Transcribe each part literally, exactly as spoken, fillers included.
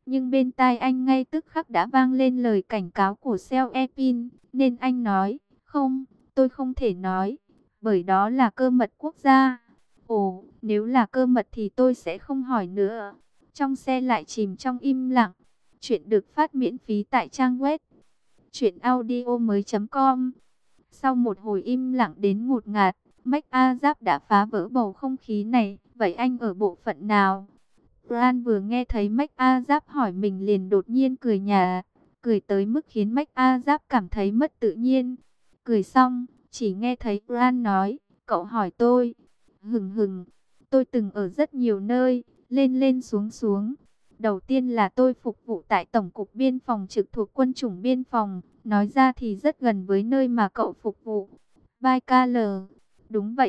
Nhưng bên tai anh ngay tức khắc đã vang lên lời cảnh cáo của Seo Epin, nên anh nói, không, tôi không thể nói, bởi đó là cơ mật quốc gia. Ồ, nếu là cơ mật thì tôi sẽ không hỏi nữa. Trong xe lại chìm trong im lặng. Chuyện được phát miễn phí tại trang web truyện audio mới chấm com. Sau một hồi im lặng đến ngột ngạt, Mách A Giáp đã phá vỡ bầu không khí này. Vậy anh ở bộ phận nào? Bran vừa nghe thấy Mách A Giáp hỏi mình liền đột nhiên cười nhả, cười tới mức khiến Mách A Giáp cảm thấy mất tự nhiên. Cười xong, chỉ nghe thấy Bran nói, cậu hỏi tôi. Hừng hừng, tôi từng ở rất nhiều nơi, lên lên xuống xuống. Đầu tiên là tôi phục vụ tại Tổng cục Biên phòng trực thuộc Quân chủng Biên phòng, nói ra thì rất gần với nơi mà cậu phục vụ. Baikal, đúng vậy.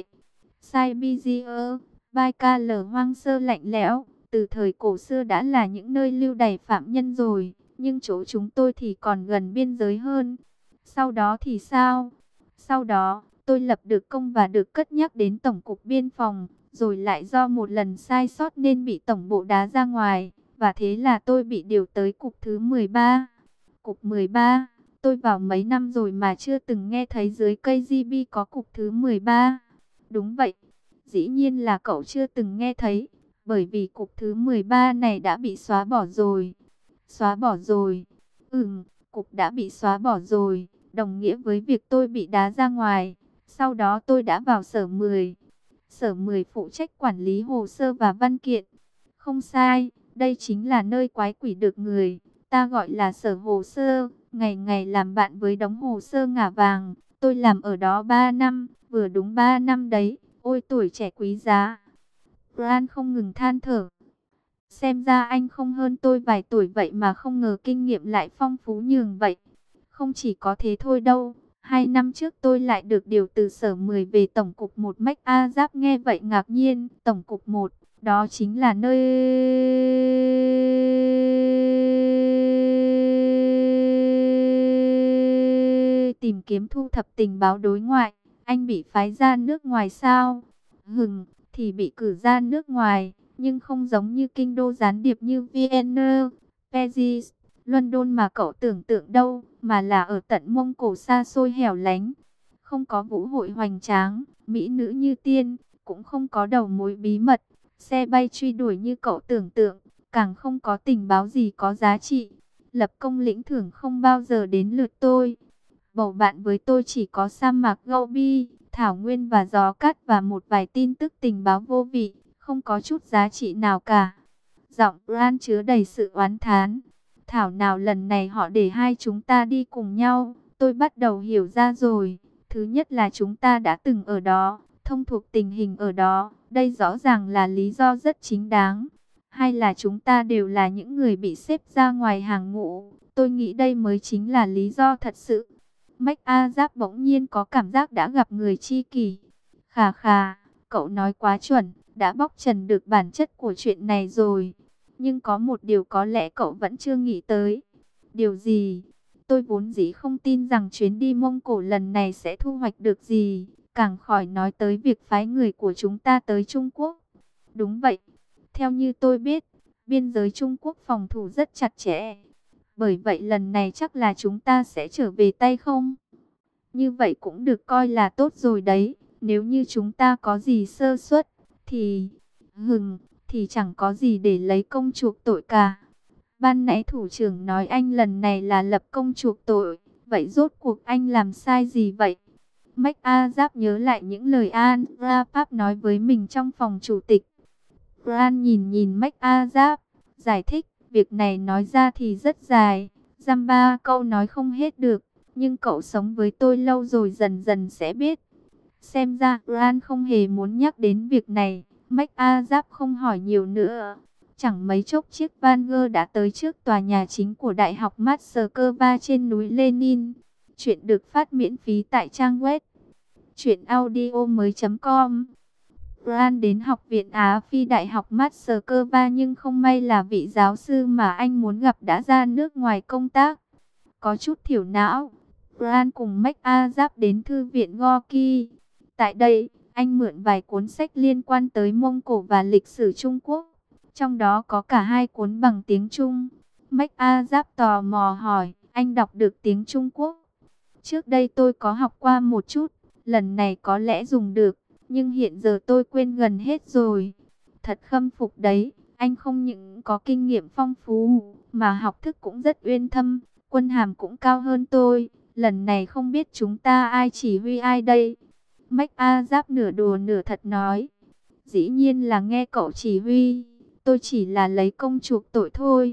Siberia, Baikal hoang sơ lạnh lẽo, từ thời cổ xưa đã là những nơi lưu đày phạm nhân rồi, nhưng chỗ chúng tôi thì còn gần biên giới hơn. Sau đó thì sao? Sau đó, tôi lập được công và được cất nhắc đến Tổng cục Biên phòng, rồi lại do một lần sai sót nên bị tổng bộ đá ra ngoài, và thế là tôi bị điều tới cục thứ mười ba. Cục mười ba, tôi vào mấy năm rồi mà chưa từng nghe thấy dưới cây gi bê có cục thứ mười ba. Đúng vậy, dĩ nhiên là cậu chưa từng nghe thấy, bởi vì cục thứ mười ba này đã bị xóa bỏ rồi. Xóa bỏ rồi? Ừm, cục đã bị xóa bỏ rồi, đồng nghĩa với việc tôi bị đá ra ngoài. Sau đó tôi đã vào sở mười. Sở mười phụ trách quản lý hồ sơ và văn kiện. Không sai, đây chính là nơi quái quỷ được người ta gọi là sở hồ sơ. Ngày ngày làm bạn với đống hồ sơ ngả vàng. Tôi làm ở đó ba năm, vừa đúng ba năm đấy. Ôi tuổi trẻ quý giá. Bran không ngừng than thở. Xem ra anh không hơn tôi vài tuổi vậy mà không ngờ kinh nghiệm lại phong phú nhường vậy. Không chỉ có thế thôi đâu. Hai năm trước tôi lại được điều từ sở mười về Tổng cục một. Mách A Giáp nghe vậy ngạc nhiên. Tổng cục một, đó chính là nơi tìm kiếm thu thập tình báo đối ngoại. Anh bị phái ra nước ngoài sao? Hừng, thì bị cử ra nước ngoài, nhưng không giống như kinh đô gián điệp như Vienna, Paris, London mà cậu tưởng tượng đâu, mà là ở tận Mông Cổ xa xôi hẻo lánh. Không có vũ hội hoành tráng, mỹ nữ như tiên, cũng không có đầu mối bí mật, xe bay truy đuổi như cậu tưởng tượng, càng không có tình báo gì có giá trị. Lập công lĩnh thưởng không bao giờ đến lượt tôi. Bầu bạn với tôi chỉ có sa mạc Gobi, thảo nguyên và gió cát và một vài tin tức tình báo vô vị, không có chút giá trị nào cả. Giọng Bran chứa đầy sự oán thán. Thảo nào lần này họ để hai chúng ta đi cùng nhau, tôi bắt đầu hiểu ra rồi. Thứ nhất là chúng ta đã từng ở đó, thông thuộc tình hình ở đó, đây rõ ràng là lý do rất chính đáng. Hay là chúng ta đều là những người bị xếp ra ngoài hàng ngũ, tôi nghĩ đây mới chính là lý do thật sự. Mách A Giáp bỗng nhiên có cảm giác đã gặp người tri kỷ. Khà khà, cậu nói quá chuẩn, đã bóc trần được bản chất của chuyện này rồi. Nhưng có một điều có lẽ cậu vẫn chưa nghĩ tới. Điều gì? Tôi vốn dĩ không tin rằng chuyến đi Mông Cổ lần này sẽ thu hoạch được gì. Càng khỏi nói tới việc phái người của chúng ta tới Trung Quốc. Đúng vậy. Theo như tôi biết, biên giới Trung Quốc phòng thủ rất chặt chẽ. Bởi vậy lần này chắc là chúng ta sẽ trở về tay không? Như vậy cũng được coi là tốt rồi đấy. Nếu như chúng ta có gì sơ suất, thì... Hừng, thì chẳng có gì để lấy công chuộc tội cả. Ban nãy thủ trưởng nói anh lần này là lập công chuộc tội. Vậy rốt cuộc anh làm sai gì vậy? Mách A Giáp nhớ lại những lời An Ra Pháp nói với mình trong phòng chủ tịch. Bran nhìn nhìn Mách A Giáp, giải thích. Việc này nói ra thì rất dài, dăm ba câu nói không hết được, nhưng cậu sống với tôi lâu rồi dần dần sẽ biết. Xem ra Bran không hề muốn nhắc đến việc này, Mách A Giáp không hỏi nhiều nữa. Chẳng mấy chốc chiếc Vanger đã tới trước tòa nhà chính của Đại học Moscow trên núi Lenin. Chuyện được phát miễn phí tại trang web truyện audio mới chấm com. Bran đến Học viện Á Phi Đại học Moscow nhưng không may là vị giáo sư mà anh muốn gặp đã ra nước ngoài công tác. Có chút thiểu não, Bran cùng Mách A Giáp đến thư viện Gorky. Tại đây, anh mượn vài cuốn sách liên quan tới Mông Cổ và lịch sử Trung Quốc. Trong đó có cả hai cuốn bằng tiếng Trung. Mách A Giáp tò mò hỏi, anh đọc được tiếng Trung Quốc? Trước đây tôi có học qua một chút, lần này có lẽ dùng được, nhưng hiện giờ tôi quên gần hết rồi. Thật khâm phục đấy, anh không những có kinh nghiệm phong phú, mà học thức cũng rất uyên thâm, quân hàm cũng cao hơn tôi. Lần này không biết chúng ta ai chỉ huy ai đây? Mách A Giáp nửa đùa nửa thật nói, dĩ nhiên là nghe cậu chỉ huy, tôi chỉ là lấy công chuộc tội thôi.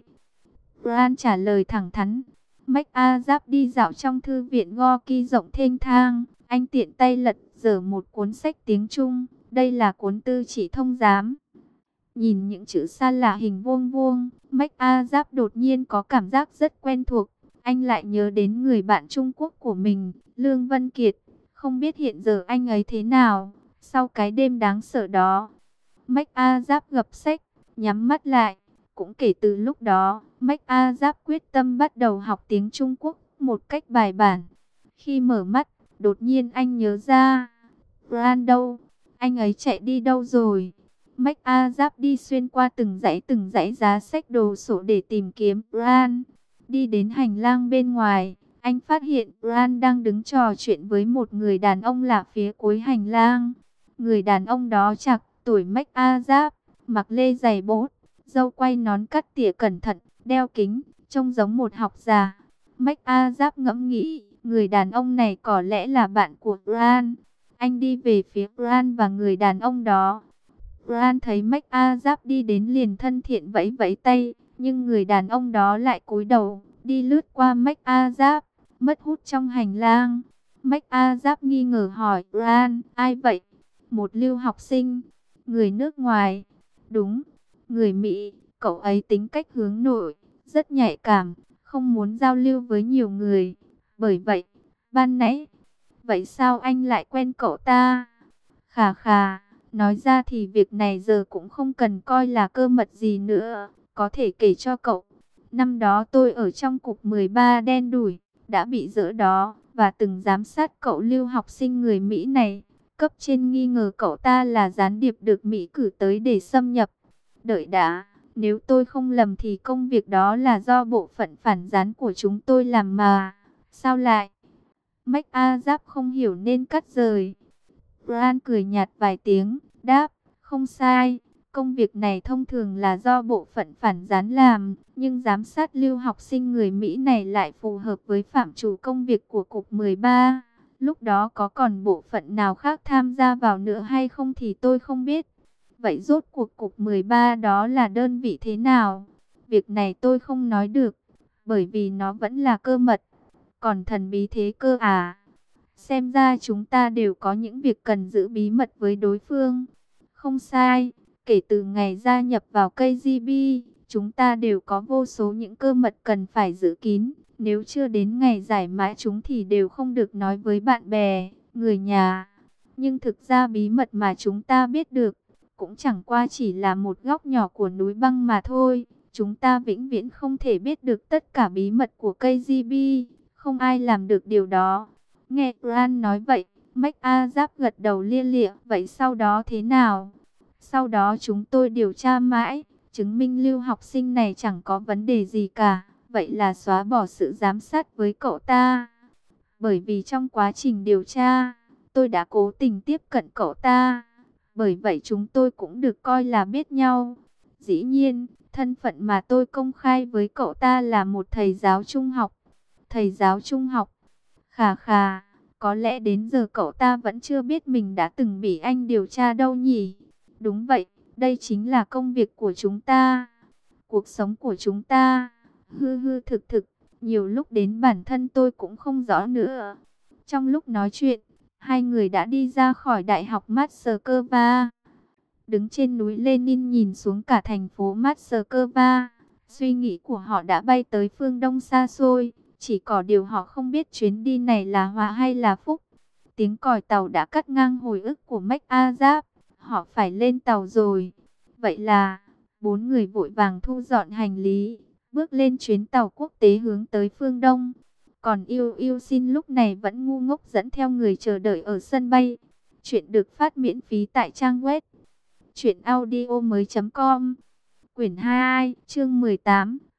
Bran trả lời thẳng thắn. Mách A Giáp đi dạo trong thư viện Gorky rộng thênh thang, anh tiện tay lật dở một cuốn sách tiếng Trung, đây là cuốn tư chỉ thông giám. Nhìn những chữ xa lạ hình vuông vuông, Mách A Giáp đột nhiên có cảm giác rất quen thuộc. Anh lại nhớ đến người bạn Trung Quốc của mình, Lương Vân Kiệt. Không biết hiện giờ anh ấy thế nào, sau cái đêm đáng sợ đó. Mách A Giáp gập sách, nhắm mắt lại. Cũng kể từ lúc đó, Mách A Giáp quyết tâm bắt đầu học tiếng Trung Quốc một cách bài bản. Khi mở mắt, đột nhiên anh nhớ ra, Bran đâu? Anh ấy chạy đi đâu rồi? Mách A Giáp đi xuyên qua từng dãy từng dãy giá sách đồ sổ để tìm kiếm Bran. Đi đến hành lang bên ngoài, anh phát hiện Bran đang đứng trò chuyện với một người đàn ông lạ phía cuối hành lang. Người đàn ông đó chạc tuổi Mách A Giáp, mặc lê giày bốt, râu quay nón cắt tỉa cẩn thận, đeo kính, trông giống một học già. Mách A Giáp ngẫm nghĩ, người đàn ông này có lẽ là bạn của Bran. Anh đi về phía Bran và người đàn ông đó. Bran thấy Mách A Giáp đi đến liền thân thiện vẫy vẫy tay, nhưng người đàn ông đó lại cúi đầu, đi lướt qua Mách A Giáp, mất hút trong hành lang. Mách A Giáp nghi ngờ hỏi Bran, ai vậy? Một lưu học sinh, người nước ngoài. Đúng, người Mỹ, cậu ấy tính cách hướng nội, rất nhạy cảm, không muốn giao lưu với nhiều người. Bởi vậy, ban nãy, vậy sao anh lại quen cậu ta? Khà khà, nói ra thì việc này giờ cũng không cần coi là cơ mật gì nữa, có thể kể cho cậu. Năm đó tôi ở trong cục mười ba đen đủi, đã bị dỡ đó, và từng giám sát cậu lưu học sinh người Mỹ này. Cấp trên nghi ngờ cậu ta là gián điệp được Mỹ cử tới để xâm nhập. Đợi đã, nếu tôi không lầm thì công việc đó là do bộ phận phản gián của chúng tôi làm mà. Sao lại? Mách A Giáp không hiểu nên cắt rời. Bran cười nhạt vài tiếng, đáp, không sai. Công việc này thông thường là do bộ phận phản gián làm, nhưng giám sát lưu học sinh người Mỹ này lại phù hợp với phạm trù công việc của cục mười ba. Lúc đó có còn bộ phận nào khác tham gia vào nữa hay không thì tôi không biết. Vậy rốt cuộc cục mười ba đó là đơn vị thế nào? Việc này tôi không nói được, bởi vì nó vẫn là cơ mật. Còn thần bí thế cơ à? Xem ra chúng ta đều có những việc cần giữ bí mật với đối phương. Không sai, kể từ ngày gia nhập vào ca giê bê, chúng ta đều có vô số những cơ mật cần phải giữ kín. Nếu chưa đến ngày giải mã chúng thì đều không được nói với bạn bè, người nhà. Nhưng thực ra bí mật mà chúng ta biết được, cũng chẳng qua chỉ là một góc nhỏ của núi băng mà thôi. Chúng ta vĩnh viễn không thể biết được tất cả bí mật của ca giê bê, không ai làm được điều đó. Nghe Bran nói vậy, Mách A Giáp gật đầu lia lịa. Vậy sau đó thế nào? Sau đó chúng tôi điều tra mãi, chứng minh lưu học sinh này chẳng có vấn đề gì cả. Vậy là xóa bỏ sự giám sát với cậu ta. Bởi vì trong quá trình điều tra, tôi đã cố tình tiếp cận cậu ta. Bởi vậy chúng tôi cũng được coi là biết nhau. Dĩ nhiên, thân phận mà tôi công khai với cậu ta là một thầy giáo trung học. Thầy giáo trung học? Khà khà, có lẽ đến giờ cậu ta vẫn chưa biết mình đã từng bị anh điều tra đâu nhỉ? Đúng vậy, đây chính là công việc của chúng ta, cuộc sống của chúng ta. Hư hư thực thực, nhiều lúc đến bản thân tôi cũng không rõ nữa. Trong lúc nói chuyện, hai người đã đi ra khỏi Đại học Moscow. Đứng trên núi Lenin nhìn xuống cả thành phố Moscow, suy nghĩ của họ đã bay tới phương Đông xa xôi. Chỉ có điều họ không biết chuyến đi này là họa hay là phúc. Tiếng còi tàu đã cắt ngang hồi ức của Mách A Giáp. Họ phải lên tàu rồi. Vậy là, bốn người vội vàng thu dọn hành lý, bước lên chuyến tàu quốc tế hướng tới phương Đông. Còn Yêu Yêu Xin lúc này vẫn ngu ngốc dẫn theo người chờ đợi ở sân bay. Chuyện được phát miễn phí tại trang web truyện audio mới chấm com. Quyển hai, chương mười tám,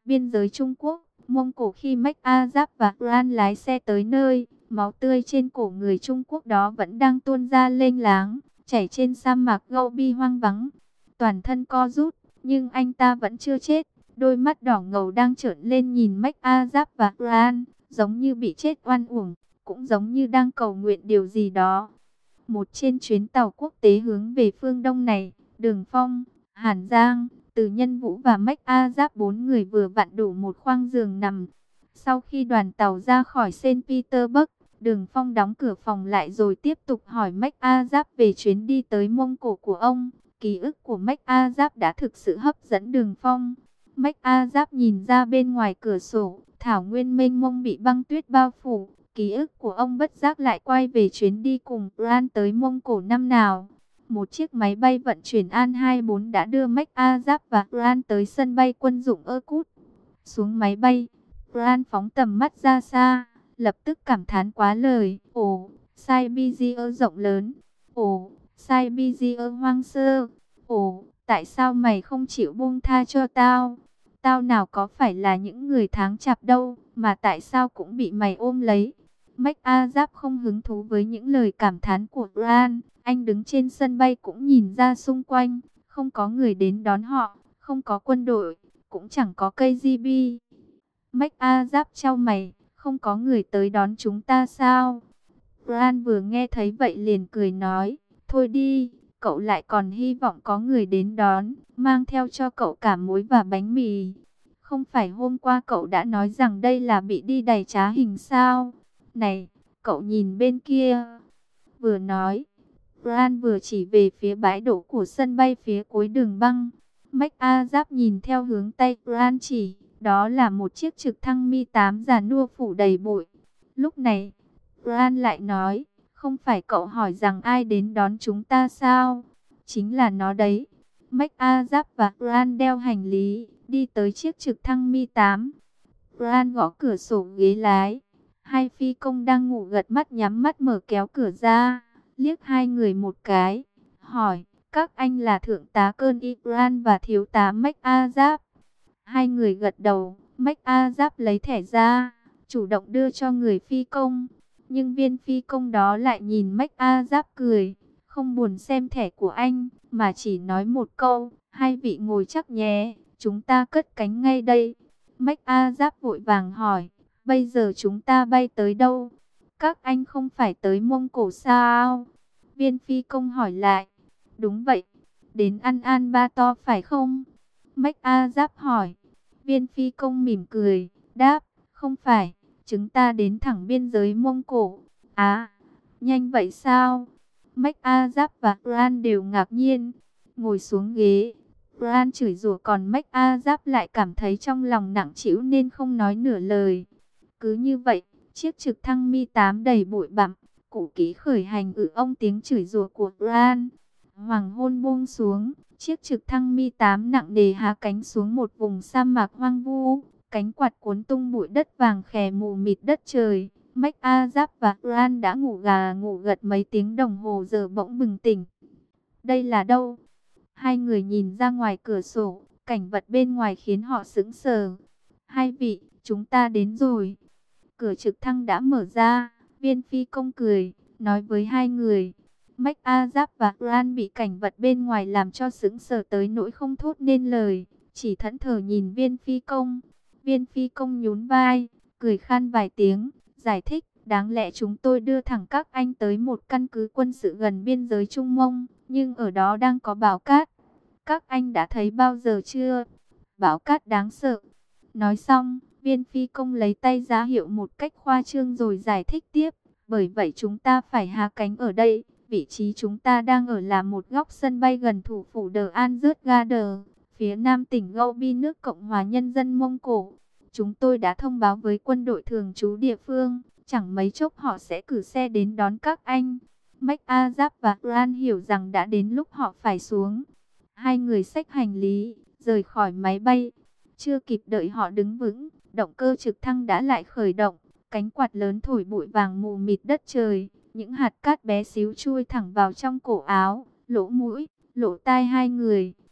Biên giới Trung Quốc, Mông Cổ. Khi Mách A Giáp và Gran lái xe tới nơi, máu tươi trên cổ người Trung Quốc đó vẫn đang tuôn ra lênh láng, chảy trên sa mạc Gobi hoang vắng. Toàn thân co rút, nhưng anh ta vẫn chưa chết. Đôi mắt đỏ ngầu đang trợn lên nhìn Mách A Giáp và Gran, giống như bị chết oan uổng, cũng giống như đang cầu nguyện điều gì đó. Một trên chuyến tàu quốc tế hướng về phương Đông này, Đường Phong, Hàn Giang, Từ Nhân Vũ và Mách A Giáp bốn người vừa vặn đủ một khoang giường nằm. Sau khi đoàn tàu ra khỏi Saint Petersburg, Đường Phong đóng cửa phòng lại rồi tiếp tục hỏi Mách A Giáp về chuyến đi tới Mông Cổ của ông. Ký ức của Mách A Giáp đã thực sự hấp dẫn Đường Phong. Mách A Giáp nhìn ra bên ngoài cửa sổ, thảo nguyên mênh mông bị băng tuyết bao phủ. Ký ức của ông bất giác lại quay về chuyến đi cùng Gran tới Mông Cổ năm nào. Một chiếc máy bay vận chuyển An hai bốn đã đưa Mách A Giáp và Gran tới sân bay quân dụng Irkut. Xuống máy bay, Gran phóng tầm mắt ra xa, lập tức cảm thán quá lời. Ồ, Siberia rộng lớn. Ồ, Siberia hoang sơ. Ồ, tại sao mày không chịu buông tha cho tao? Tao nào có phải là những người tháng chạp đâu, mà tại sao cũng bị mày ôm lấy? Mách A Giáp không hứng thú với những lời cảm thán của Gran. Anh đứng trên sân bay cũng nhìn ra xung quanh, không có người đến đón họ, không có quân đội, cũng chẳng có cây gi bê. Mách A Giáp chau mày, không có người tới đón chúng ta sao? Gran vừa nghe thấy vậy liền cười nói, thôi đi, cậu lại còn hy vọng có người đến đón, mang theo cho cậu cả muối và bánh mì. Không phải hôm qua cậu đã nói rằng đây là bị đi đầy trá hình sao? Này, cậu nhìn bên kia. Vừa nói, Gran vừa chỉ về phía bãi đỗ của sân bay phía cuối đường băng. Mách A Giáp nhìn theo hướng tay Gran chỉ, đó là một chiếc trực thăng Mi tám già nua phủ đầy bụi. Lúc này, Gran lại nói, không phải cậu hỏi rằng ai đến đón chúng ta sao? Chính là nó đấy. Mách A Giáp và Gran đeo hành lý, đi tới chiếc trực thăng Mi tám. Gran gõ cửa sổ ghế lái. Hai phi công đang ngủ gật mắt nhắm mắt mở kéo cửa ra, liếc hai người một cái, hỏi, các anh là thượng tá Cơn Gran và thiếu tá Mách A Giáp? Hai người gật đầu. Mách A Giáp lấy thẻ ra, chủ động đưa cho người phi công. Nhưng viên phi công đó lại nhìn Mách A Giáp cười, không buồn xem thẻ của anh, mà chỉ nói một câu, hai vị ngồi chắc nhé, chúng ta cất cánh ngay đây. Mách A Giáp vội vàng hỏi, bây giờ chúng ta bay tới đâu? Các anh không phải tới Mông Cổ sao? Viên phi công hỏi lại. Đúng vậy, đến An An Ba To phải không? Mách A Giáp hỏi. Viên phi công mỉm cười, đáp, không phải, chúng ta đến thẳng biên giới Mông Cổ. À, nhanh vậy sao? Mách A Giáp và Gran đều ngạc nhiên, ngồi xuống ghế. Gran chửi rủa còn Mách A Giáp lại cảm thấy trong lòng nặng trĩu nên không nói nửa lời. Cứ như vậy, chiếc trực thăng Mi tám đầy bụi bặm, cũ kỹ khởi hành ử ông tiếng chửi rủa của Gran. Hoàng hôn buông xuống, chiếc trực thăng Mi tám nặng nề hạ cánh xuống một vùng sa mạc hoang vu, cánh quạt cuốn tung bụi đất vàng khè mù mịt đất trời. Mách A Giáp và Gran đã ngủ gà ngủ gật mấy tiếng đồng hồ giờ bỗng bừng tỉnh. Đây là đâu? Hai người nhìn ra ngoài cửa sổ, cảnh vật bên ngoài khiến họ sững sờ. Hai vị, chúng ta đến rồi. Cửa trực thăng đã mở ra, viên phi công cười, nói với hai người. Mách A Giáp và Gran bị cảnh vật bên ngoài làm cho sững sờ tới nỗi không thốt nên lời, chỉ thẫn thờ nhìn viên phi công. Viên phi công nhún vai, cười khan vài tiếng, giải thích, đáng lẽ chúng tôi đưa thẳng các anh tới một căn cứ quân sự gần biên giới Trung Mông, nhưng ở đó đang có bão cát. Các anh đã thấy bao giờ chưa? Bão cát đáng sợ. Nói xong, viên phi công lấy tay ra hiệu một cách khoa trương rồi giải thích tiếp, bởi vậy chúng ta phải hạ cánh ở đây. Vị trí chúng ta đang ở là một góc sân bay gần thủ phủ The Anzutgarder, phía nam tỉnh Gobi, nước Cộng hòa Nhân dân Mông Cổ. Chúng tôi đã thông báo với quân đội thường trú địa phương, chẳng mấy chốc họ sẽ cử xe đến đón các anh. Mách A Giáp và Gran hiểu rằng đã đến lúc họ phải xuống. Hai người xách hành lý, rời khỏi máy bay. Chưa kịp đợi họ đứng vững, động cơ trực thăng đã lại khởi động. Cánh quạt lớn thổi bụi vàng mù mịt đất trời. Những hạt cát bé xíu chui thẳng vào trong cổ áo, lỗ mũi, lỗ tai hai người.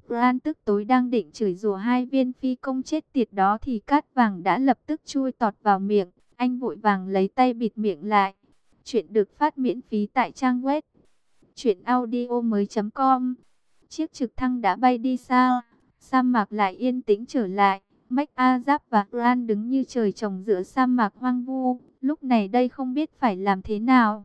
Bran tức tối đang định chửi rủa hai viên phi công chết tiệt đó thì cát vàng đã lập tức chui tọt vào miệng. Anh vội vàng lấy tay bịt miệng lại. Chuyện được phát miễn phí tại trang web truyện audio mới chấm com. Chiếc trực thăng đã bay đi xa, sa mạc lại yên tĩnh trở lại. MacAzap và Bran đứng như trời trồng giữa sa mạc hoang vu. Lúc này đây không biết phải làm thế nào.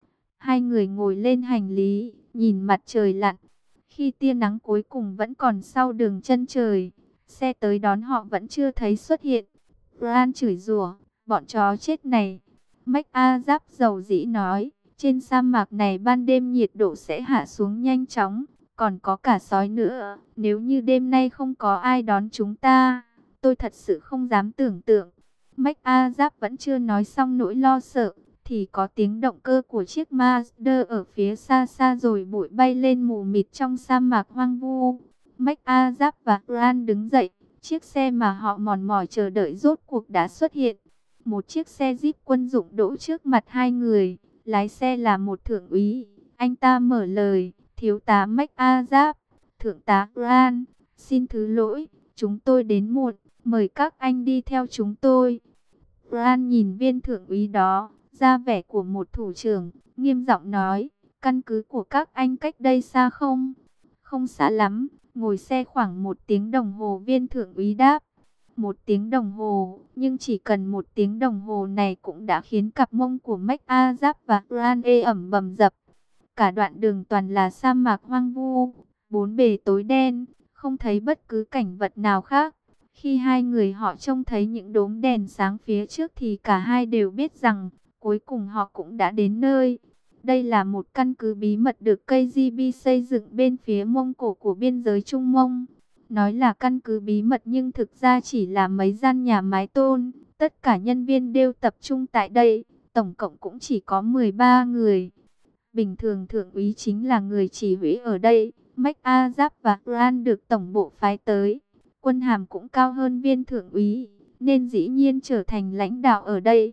Hai người ngồi lên hành lý, nhìn mặt trời lặn. Khi tia nắng cuối cùng vẫn còn sau đường chân trời, xe tới đón họ vẫn chưa thấy xuất hiện. Bran chửi rủa, bọn chó chết này. MacAzap dầu dĩ nói, trên sa mạc này ban đêm nhiệt độ sẽ hạ xuống nhanh chóng, còn có cả sói nữa. Nếu như đêm nay không có ai đón chúng ta, tôi thật sự không dám tưởng tượng. MacAzap vẫn chưa nói xong nỗi lo sợ, thì có tiếng động cơ của chiếc Mazda ở phía xa xa rồi bụi bay lên mù mịt trong sa mạc hoang vu. MacAzap và Bran đứng dậy, chiếc xe mà họ mòn mỏi chờ đợi rốt cuộc đã xuất hiện. Một chiếc xe Jeep quân dụng đỗ trước mặt hai người, lái xe là một thượng úy. Anh ta mở lời, thiếu tá MacAzap, thượng tá Bran, xin thứ lỗi, chúng tôi đến muộn, mời các anh đi theo chúng tôi. Bran nhìn viên thượng úy đó, ra vẻ của một thủ trưởng, nghiêm giọng nói, căn cứ của các anh cách đây xa không? Không xa lắm, ngồi xe khoảng một tiếng đồng hồ, viên thượng úy đáp. Một tiếng đồng hồ, nhưng chỉ cần một tiếng đồng hồ này cũng đã khiến cặp mông của MacAzap và Bran ê ẩm bầm dập. Cả đoạn đường toàn là sa mạc hoang vu, bốn bề tối đen, không thấy bất cứ cảnh vật nào khác. Khi hai người họ trông thấy những đốm đèn sáng phía trước thì cả hai đều biết rằng cuối cùng họ cũng đã đến nơi. Đây là một căn cứ bí mật được ca giê bê xây dựng bên phía Mông Cổ của biên giới Trung Mông. Nói là căn cứ bí mật nhưng thực ra chỉ là mấy gian nhà mái tôn. Tất cả nhân viên đều tập trung tại đây, tổng cộng cũng chỉ có mười ba người. Bình thường thượng úy chính là người chỉ huy ở đây. MacAzap và Bran được tổng bộ phái tới. Quân hàm cũng cao hơn viên thượng úy, nên dĩ nhiên trở thành lãnh đạo ở đây.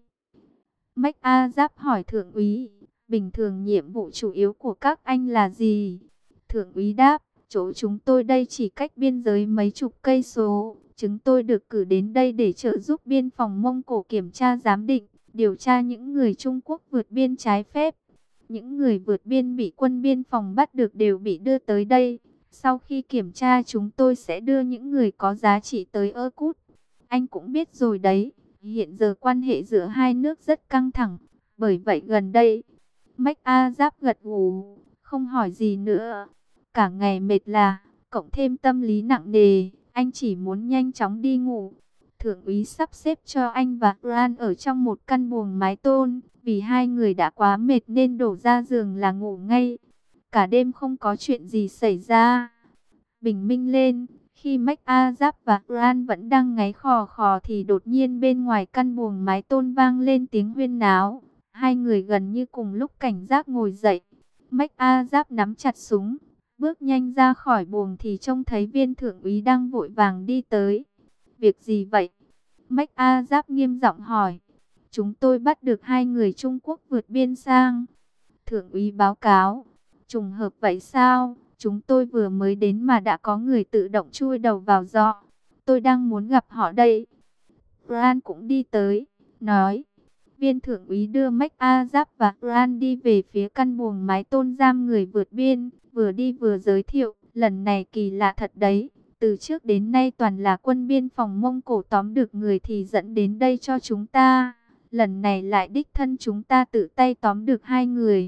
MacAzap hỏi thượng úy, bình thường nhiệm vụ chủ yếu của các anh là gì? Thượng úy đáp, chỗ chúng tôi đây chỉ cách biên giới mấy chục cây số. Chúng tôi được cử đến đây để trợ giúp biên phòng Mông Cổ kiểm tra giám định, điều tra những người Trung Quốc vượt biên trái phép. Những người vượt biên bị quân biên phòng bắt được đều bị đưa tới đây. Sau khi kiểm tra chúng tôi sẽ đưa những người có giá trị tới Irkut. Anh cũng biết rồi đấy, hiện giờ quan hệ giữa hai nước rất căng thẳng. Bởi vậy gần đây, MacAzap gật gù, không hỏi gì nữa. Cả ngày mệt là, cộng thêm tâm lý nặng nề, anh chỉ muốn nhanh chóng đi ngủ. Thượng úy sắp xếp cho anh và Bran ở trong một căn buồng mái tôn. Vì hai người đã quá mệt nên đổ ra giường là ngủ ngay. Cả đêm không có chuyện gì xảy ra. Bình minh lên, khi MacAzap và Bran vẫn đang ngáy khò khò thì đột nhiên bên ngoài căn buồng mái tôn vang lên tiếng huyên náo. Hai người gần như cùng lúc cảnh giác ngồi dậy. MacAzap nắm chặt súng, bước nhanh ra khỏi buồng thì trông thấy viên thượng úy đang vội vàng đi tới. Việc gì vậy? MacAzap nghiêm giọng hỏi. Chúng tôi bắt được hai người Trung Quốc vượt biên sang. Thượng úy báo cáo. Trùng hợp vậy sao? Chúng tôi vừa mới đến mà đã có người tự động chui đầu vào giọ. Tôi đang muốn gặp họ đây. Bran cũng đi tới, nói. Viên thượng úy đưa MacAzap và Bran đi về phía căn buồng mái tôn giam người vượt biên. Vừa đi vừa giới thiệu. Lần này kỳ lạ thật đấy. Từ trước đến nay toàn là quân biên phòng Mông Cổ tóm được người thì dẫn đến đây cho chúng ta. Lần này lại đích thân chúng ta tự tay tóm được hai người.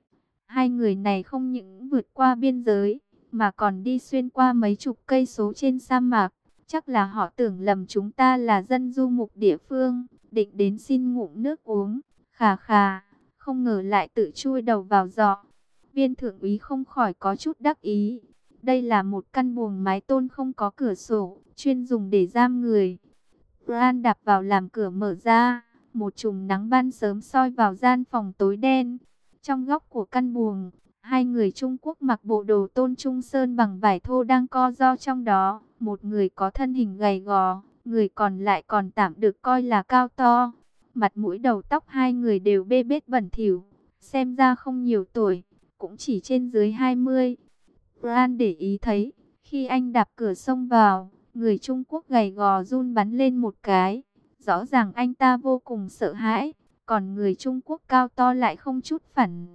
Hai người này không những vượt qua biên giới, mà còn đi xuyên qua mấy chục cây số trên sa mạc. Chắc là họ tưởng lầm chúng ta là dân du mục địa phương, định đến xin ngụm nước uống. Khà khà, không ngờ lại tự chui đầu vào giọ. Viên thượng úy không khỏi có chút đắc ý. Đây là một căn buồng mái tôn không có cửa sổ, chuyên dùng để giam người. Bran đạp vào làm cửa mở ra. Một chùm nắng ban sớm soi vào gian phòng tối đen. Trong góc của căn buồng, hai người Trung Quốc mặc bộ đồ tôn trung sơn bằng vải thô đang co ro trong đó. Một người có thân hình gầy gò, người còn lại còn tạm được coi là cao to. Mặt mũi đầu tóc hai người đều bê bết bẩn thỉu, xem ra không nhiều tuổi, cũng chỉ trên dưới hai mươi. Bran để ý thấy, Khi anh đạp cửa xông vào, người Trung Quốc gầy gò run bắn lên một cái. Rõ ràng anh ta vô cùng sợ hãi, còn người Trung Quốc cao to lại không chút phản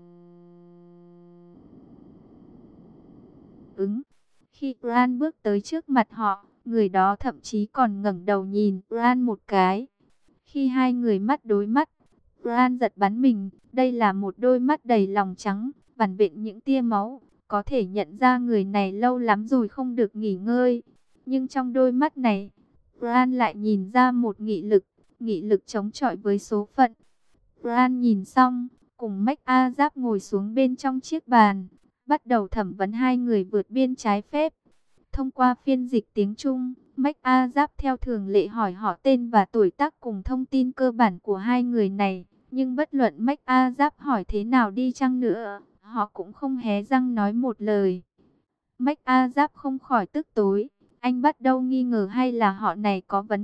ứng. Khi Gran bước tới trước mặt họ, người đó thậm chí còn ngẩng đầu nhìn Gran một cái. Khi hai người mắt đối mắt, Gran giật bắn mình. Đây là một đôi mắt đầy lòng trắng, vằn vện những tia máu. Có thể nhận ra người này lâu lắm rồi không được nghỉ ngơi. Nhưng trong đôi mắt này, Gran lại nhìn ra một nghị lực, nghị lực chống chọi với số phận. Gran nhìn xong, cùng MacArthur ngồi xuống bên trong chiếc bàn, bắt đầu thẩm vấn hai người vượt biên trái phép. Thông qua phiên dịch tiếng Trung, MacArthur theo thường lệ hỏi họ tên và tuổi tác cùng thông tin cơ bản của hai người này. Nhưng bất luận MacArthur hỏi thế nào đi chăng nữa, họ cũng không hé răng nói một lời. MacArthur không khỏi tức tối. Anh bắt đầu nghi ngờ hay là họ này có vấn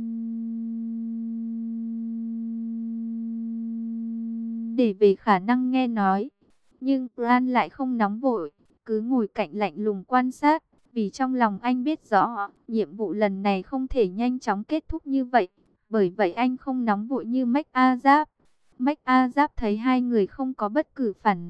đề về khả năng nghe nói. Nhưng Gran lại không nóng vội, cứ ngồi cạnh lạnh lùng quan sát. Vì trong lòng anh biết rõ, nhiệm vụ lần này không thể nhanh chóng kết thúc như vậy. Bởi vậy anh không nóng vội như MacArthur. MacArthur thấy hai người không có bất cứ phản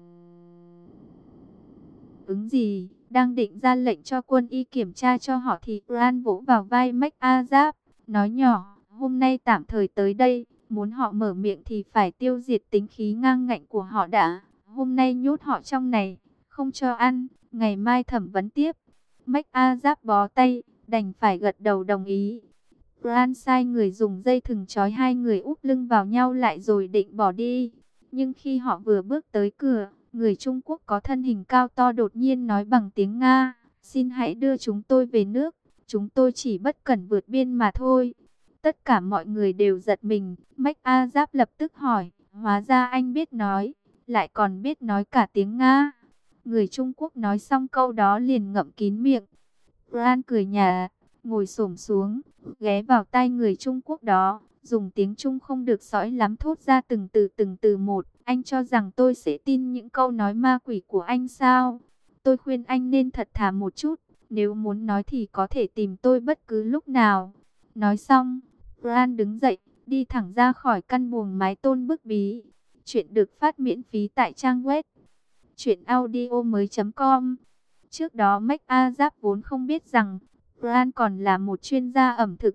ứng gì, đang định ra lệnh cho quân y kiểm tra cho họ thì Gran vỗ vào vai MacArthur, nói nhỏ, hôm nay tạm thời tới đây, muốn họ mở miệng thì phải tiêu diệt tính khí ngang ngạnh của họ đã. Hôm nay nhốt họ trong này, không cho ăn, ngày mai thẩm vấn tiếp. MacArthur bó tay, đành phải gật đầu đồng ý. Gran sai người dùng dây thừng trói hai người úp lưng vào nhau lại rồi định bỏ đi. Nhưng khi họ vừa bước tới cửa, người Trung Quốc có thân hình cao to đột nhiên nói bằng tiếng Nga, xin hãy đưa chúng tôi về nước, chúng tôi chỉ bất cẩn vượt biên mà thôi. Tất cả mọi người đều giật mình, MacArthur lập tức hỏi, hóa ra anh biết nói, lại còn biết nói cả tiếng Nga. Người Trung Quốc nói xong câu đó liền ngậm kín miệng. Gran cười nhả, ngồi xổm xuống, ghé vào tai người Trung Quốc đó, dùng tiếng Trung không được sõi lắm thốt ra từng từ từng từ một. Anh cho rằng tôi sẽ tin những câu nói ma quỷ của anh sao? Tôi khuyên anh nên thật thà một chút, nếu muốn nói thì có thể tìm tôi bất cứ lúc nào. Nói xong, Gran đứng dậy, đi thẳng ra khỏi căn buồng mái tôn bức bí. Chuyện được phát miễn phí tại trang web truyện audio mới chấm com. Trước đó MacArthur vốn không biết rằng Gran còn là một chuyên gia ẩm thực.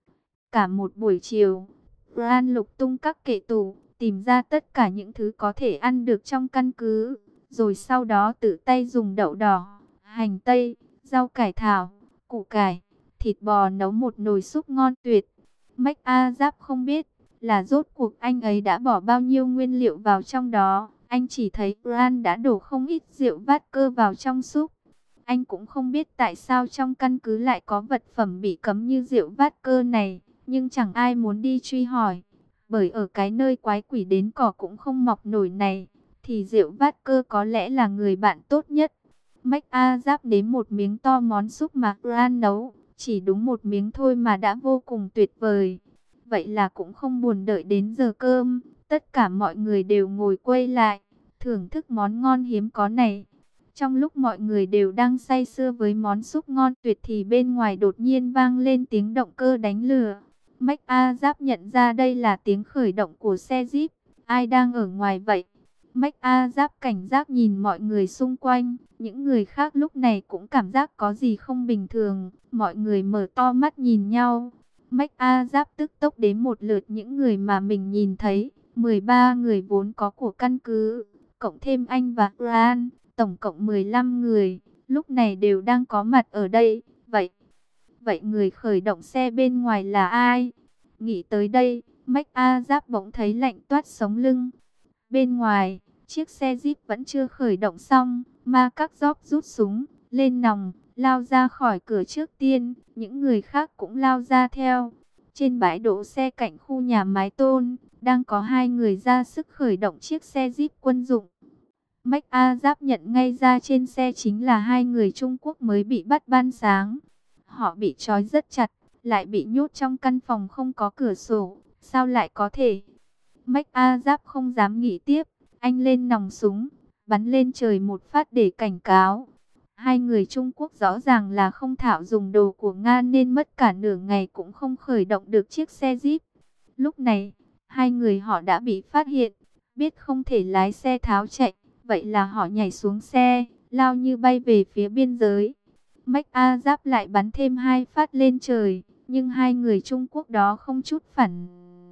Cả một buổi chiều, Gran lục tung các kệ tủ, tìm ra tất cả những thứ có thể ăn được trong căn cứ. Rồi sau đó tự tay dùng đậu đỏ, hành tây, rau cải thảo, củ cải, thịt bò nấu một nồi súp ngon tuyệt. MacArthur không biết là rốt cuộc anh ấy đã bỏ bao nhiêu nguyên liệu vào trong đó. Anh chỉ thấy Gran đã đổ không ít rượu vát cơ vào trong súp. Anh cũng không biết tại sao trong căn cứ lại có vật phẩm bị cấm như rượu vát cơ này. Nhưng chẳng ai muốn đi truy hỏi. Bởi ở cái nơi quái quỷ đến cỏ cũng không mọc nổi này, thì rượu vát cơ có lẽ là người bạn tốt nhất. MacArthur nếm một miếng to món súp mà Gran nấu. Chỉ đúng một miếng thôi mà đã vô cùng tuyệt vời. Vậy là cũng không buồn đợi đến giờ cơm. Tất cả mọi người đều ngồi quay lại, thưởng thức món ngon hiếm có này. Trong lúc mọi người đều đang say sưa với món súp ngon tuyệt thì bên ngoài đột nhiên vang lên tiếng động cơ đánh lửa. MacArthur nhận ra đây là tiếng khởi động của xe Jeep. Ai đang ở ngoài vậy? MacArthur cảnh giác nhìn mọi người xung quanh. Những người khác lúc này cũng cảm giác có gì không bình thường. Mọi người mở to mắt nhìn nhau. MacArthur tức tốc đến một lượt những người mà mình nhìn thấy. mười ba người vốn có của căn cứ, cộng thêm anh và Gran, tổng cộng mười lăm người, lúc này đều đang có mặt ở đây. Vậy, vậy người khởi động xe bên ngoài là ai? Nghĩ tới đây, MacArthur bỗng thấy lạnh toát sống lưng. Bên ngoài, chiếc xe Jeep vẫn chưa khởi động xong, Ma Các Gióp rút súng, lên nòng, lao ra khỏi cửa trước tiên, những người khác cũng lao ra theo. Trên bãi đỗ xe cạnh khu nhà mái tôn, đang có hai người ra sức khởi động chiếc xe Jeep quân dụng. MacArthur nhận ngay ra trên xe chính là hai người Trung Quốc mới bị bắt ban sáng. Họ bị trói rất chặt, lại bị nhốt trong căn phòng không có cửa sổ. Sao lại có thể? MacArthur không dám nghĩ tiếp. Anh lên nòng súng, bắn lên trời một phát để cảnh cáo. Hai người Trung Quốc rõ ràng là không thạo dùng đồ của Nga nên mất cả nửa ngày cũng không khởi động được chiếc xe Jeep. Lúc này, hai người họ đã bị phát hiện, biết không thể lái xe tháo chạy, vậy là họ nhảy xuống xe, lao như bay về phía biên giới. Mách A Giáp lại bắn thêm hai phát lên trời, nhưng hai người Trung Quốc đó không chút phản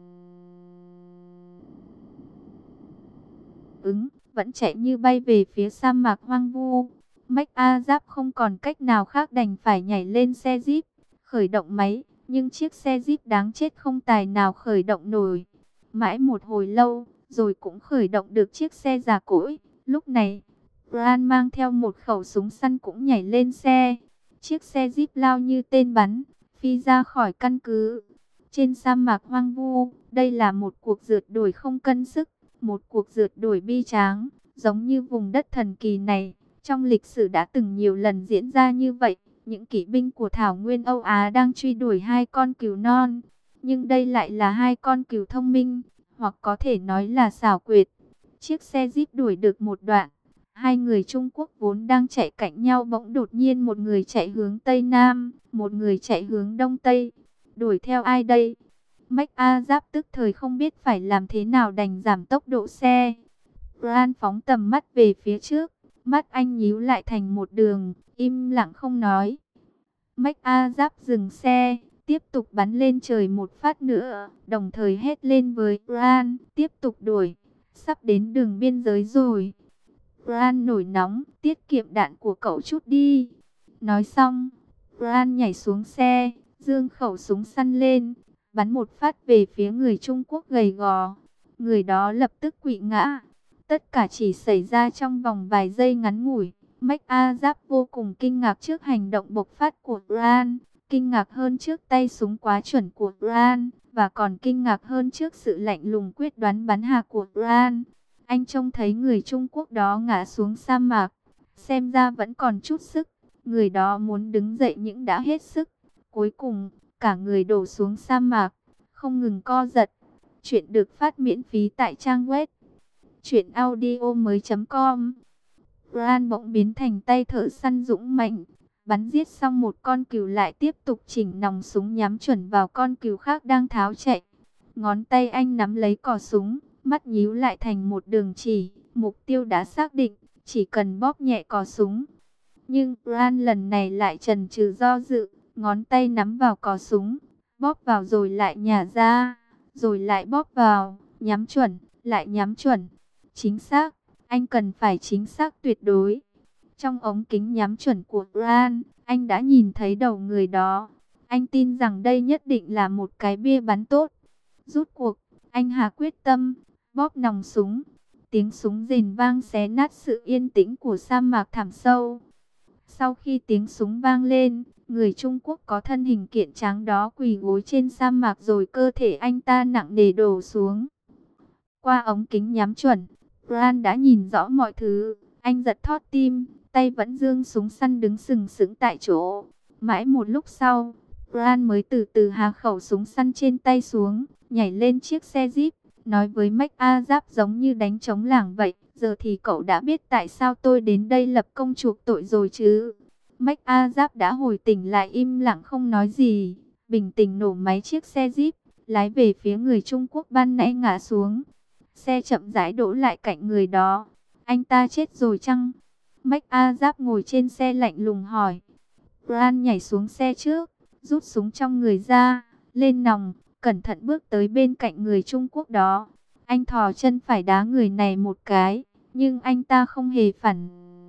ứng, vẫn chạy như bay về phía sa mạc hoang vu. Mách A Giáp không còn cách nào khác đành phải nhảy lên xe Jeep, khởi động máy, nhưng chiếc xe Jeep đáng chết không tài nào khởi động nổi. Mãi một hồi lâu, rồi cũng khởi động được chiếc xe già cỗi. Lúc này, Brian mang theo một khẩu súng săn cũng nhảy lên xe. Chiếc xe Jeep lao như tên bắn, phi ra khỏi căn cứ. Trên sa mạc hoang vu, đây là một cuộc rượt đuổi không cân sức, một cuộc rượt đuổi bi tráng, giống như vùng đất thần kỳ này. Trong lịch sử đã từng nhiều lần diễn ra như vậy, những kỵ binh của Thảo Nguyên Âu Á đang truy đuổi hai con cừu non. Nhưng đây lại là hai con cừu thông minh, hoặc có thể nói là xảo quyệt. Chiếc xe Jeep đuổi được một đoạn, hai người Trung Quốc vốn đang chạy cạnh nhau bỗng đột nhiên một người chạy hướng Tây Nam, một người chạy hướng Đông Tây. Đuổi theo ai đây? Mách A Giáp tức thời không biết phải làm thế nào đành giảm tốc độ xe. Brian phóng tầm mắt về phía trước, mắt anh nhíu lại thành một đường, im lặng không nói. Mách A Giáp dừng xe, tiếp tục bắn lên trời một phát nữa, đồng thời hét lên với Brian, tiếp tục đuổi, sắp đến đường biên giới rồi. Brian nổi nóng, tiết kiệm đạn của cậu chút đi. Nói xong, Brian nhảy xuống xe, giương khẩu súng săn lên, bắn một phát về phía người Trung Quốc gầy gò. Người đó lập tức quỵ ngã. Tất cả chỉ xảy ra trong vòng vài giây ngắn ngủi. Mách A Giáp vô cùng kinh ngạc trước hành động bộc phát của Brian, kinh ngạc hơn trước tay súng quá chuẩn của Brian, và còn kinh ngạc hơn trước sự lạnh lùng quyết đoán bắn hạ của Brian. Anh trông thấy người Trung Quốc đó ngã xuống sa mạc, xem ra vẫn còn chút sức. Người đó muốn đứng dậy nhưng đã hết sức. Cuối cùng, cả người đổ xuống sa mạc, không ngừng co giật. Chuyện được phát miễn phí tại trang web truyện audio mới chấm com. Brian bỗng biến thành tay thợ săn dũng mạnh, bắn giết xong một con cừu lại tiếp tục chỉnh nòng súng nhắm chuẩn vào con cừu khác đang tháo chạy. Ngón tay anh nắm lấy cò súng, mắt nhíu lại thành một đường chỉ, mục tiêu đã xác định, chỉ cần bóp nhẹ cò súng. Nhưng Brian lần này lại chần chừ do dự, ngón tay nắm vào cò súng, bóp vào rồi lại nhả ra, rồi lại bóp vào, nhắm chuẩn, lại nhắm chuẩn. Chính xác, anh cần phải chính xác tuyệt đối. Trong ống kính nhắm chuẩn của Brian, anh đã nhìn thấy đầu người đó. Anh tin rằng đây nhất định là một cái bia bắn tốt. Rút cuộc, anh hạ quyết tâm, bóp nòng súng. Tiếng súng rền vang xé nát sự yên tĩnh của sa mạc thẳm sâu. Sau khi tiếng súng vang lên, người Trung Quốc có thân hình kiện tráng đó quỳ gối trên sa mạc rồi cơ thể anh ta nặng nề đổ xuống. Qua ống kính nhắm chuẩn, Brian đã nhìn rõ mọi thứ. Anh giật thót tim, tay vẫn giương súng săn đứng sừng sững tại chỗ. Mãi một lúc sau, Brian mới từ từ hạ khẩu súng săn trên tay xuống, nhảy lên chiếc xe Jeep, nói với Mách A Giáp giống như đánh trống lảng vậy. Giờ thì cậu đã biết tại sao tôi đến đây lập công chuộc tội rồi chứ? Mách A Giáp đã hồi tỉnh lại im lặng không nói gì, bình tĩnh nổ máy chiếc xe Jeep, lái về phía người Trung Quốc ban nãy ngã xuống. Xe chậm rãi đỗ lại cạnh người đó. Anh ta chết rồi chăng? Mách A Giáp ngồi trên xe lạnh lùng hỏi. Brian nhảy xuống xe trước, rút súng trong người ra, lên nòng, cẩn thận bước tới bên cạnh người Trung Quốc đó. Anh thò chân phải đá người này một cái, nhưng anh ta không hề phản